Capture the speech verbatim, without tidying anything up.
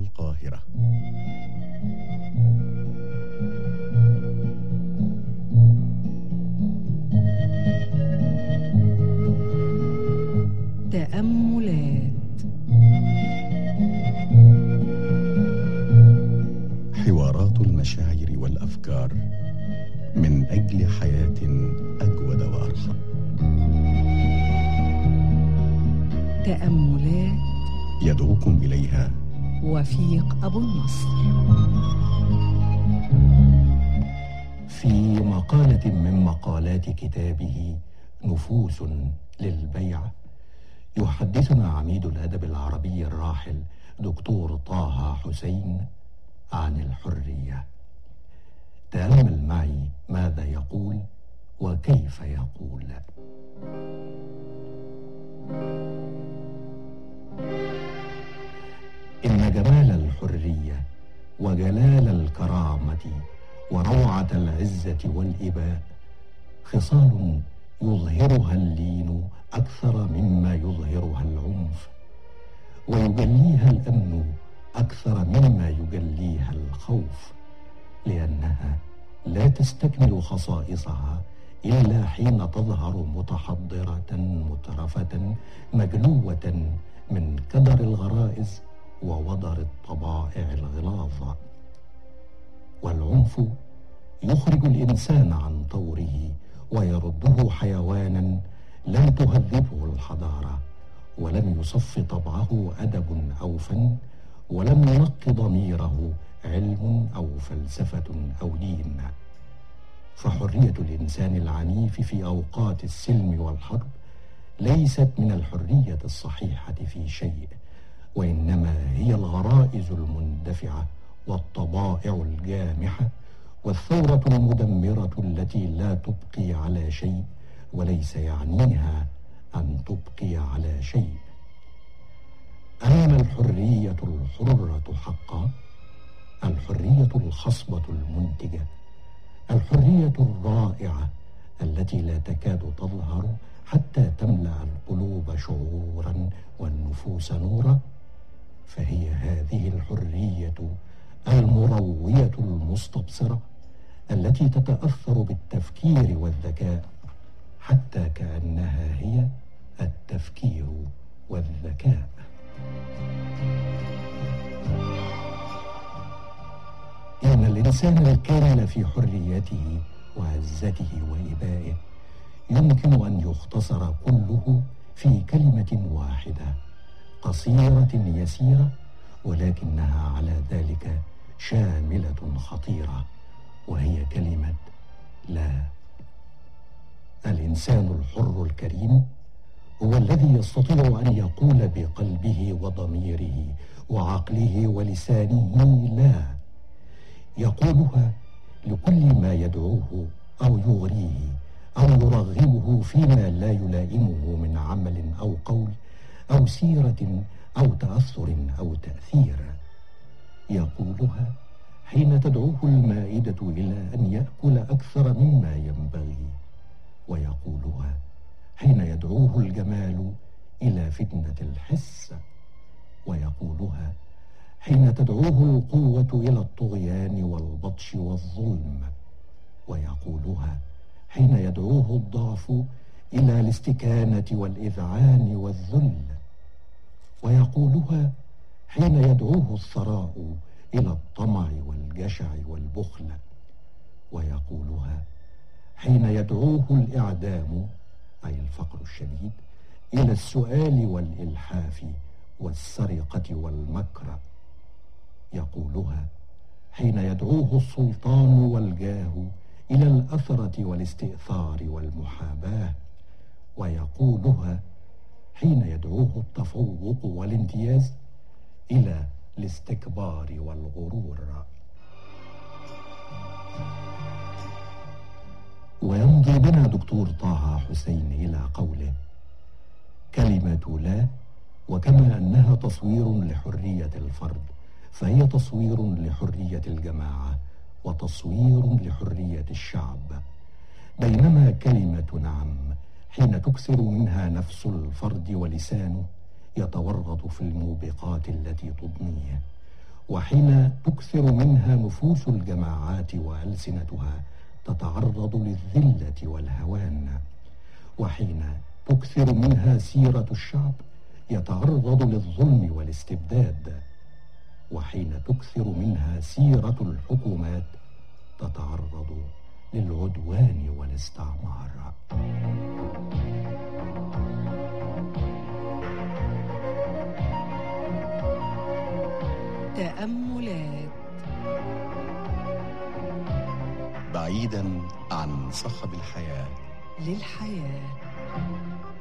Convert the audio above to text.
القاهرة. تأملات. حوارات المشاعر والأفكار من أجل حياة أجود وأرحب. تأملات يدعوكم إليها وفيق أبو النصر. في مقالة من مقالات كتابه نفوس للبيع، يحدثنا عميد الأدب العربي الراحل دكتور طه حسين عن الحرية. تأمل معي ماذا يقول وكيف يقول. إن جمال الحرية وجلال الكرامة وروعة العزة والإباء خصال يظهرها اللين أكثر مما يظهرها العنف، ويجليها الأمن أكثر مما يجليها الخوف، لأنها لا تستكمل خصائصها إلا حين تظهر متحضرة مترفة مجلوة من كدر الغرائز ووضر الطبائع الغلاظة. والعنف يخرج الإنسان عن طوره ويرده حيوانا لم تهذبه الحضارة، ولم يصف طبعه أدب أو فن، ولم ينق ضميره علم أو فلسفة أو دين. فحرية الإنسان العنيف في أوقات السلم والحرب ليست من الحرية الصحيحة في شيء، وإنما هي الغرائز المندفعة والطبائع الجامحة والثورة المدمرة التي لا تبقي على شيء وليس يعنيها أن تبقي على شيء. أما الحرية الحرة حقا، الحرية الخصبة المنتجة، الحرية الرائعة التي لا تكاد تظهر حتى تملأ القلوب شعورا والنفوس نورا، فهي هذه الحرية المروية المستبصرة التي تتأثر بالتفكير والذكاء حتى كأنها هي التفكير والذكاء. إن الإنسان الكامل في حريته وعزته وإبائه يمكن أن يختصر كله في كلمة واحدة قصيرة يسيرة، ولكنها على ذلك شاملة خطيرة، وهي كلمة لا. الإنسان الحر الكريم هو الذي يستطيع أن يقول بقلبه وضميره وعقله ولسانه لا، يقولها لكل ما يدعوه أو يغريه أو يرغبه فيما لا يلائمه من عمل أو قول أو سيرة أو تأثر أو تأثير. يقولها حين تدعوه المائدة إلى أن يأكل أكثر مما ينبغي، ويقولها حين يدعوه الجمال إلى فتنة الحس، ويقولها حين تدعوه القوة إلى الطغيان والبطش والظلم، ويقولها حين يدعوه الضعف إلى الاستكانة والإذعان والذل، ويقولها حين يدعوه الثراء إلى الطمع والجشع والبخل، ويقولها حين يدعوه الإعدام أي الفقر الشديد إلى السؤال والإلحاف والسرقة والمكر، يقولها حين يدعوه السلطان والجاه إلى الأثرة والاستئثار والمحاباة، ويقولها حين يدعوه التفوق والامتياز إلى الاستكبار والغرور. ويمضي بنا دكتور طه حسين إلى قوله: كلمة لا، وكما أنها تصوير لحرية الفرد، فهي تصوير لحرية الجماعة وتصوير لحرية الشعب، بينما كلمة نعم حين تكثر منها نفس الفرد ولسانه يتورط في الموبقات التي تضنيه، وحين تكثر منها نفوس الجماعات وألسنتها تتعرض للذلة والهوان، وحين تكثر منها سيرة الشعب يتعرض للظلم والاستبداد، وحين تكثر منها سيرة الحكومات تتعرض للعدوان والاستعمار. تأملات بعيدا عن صخب الحياة، للحياة.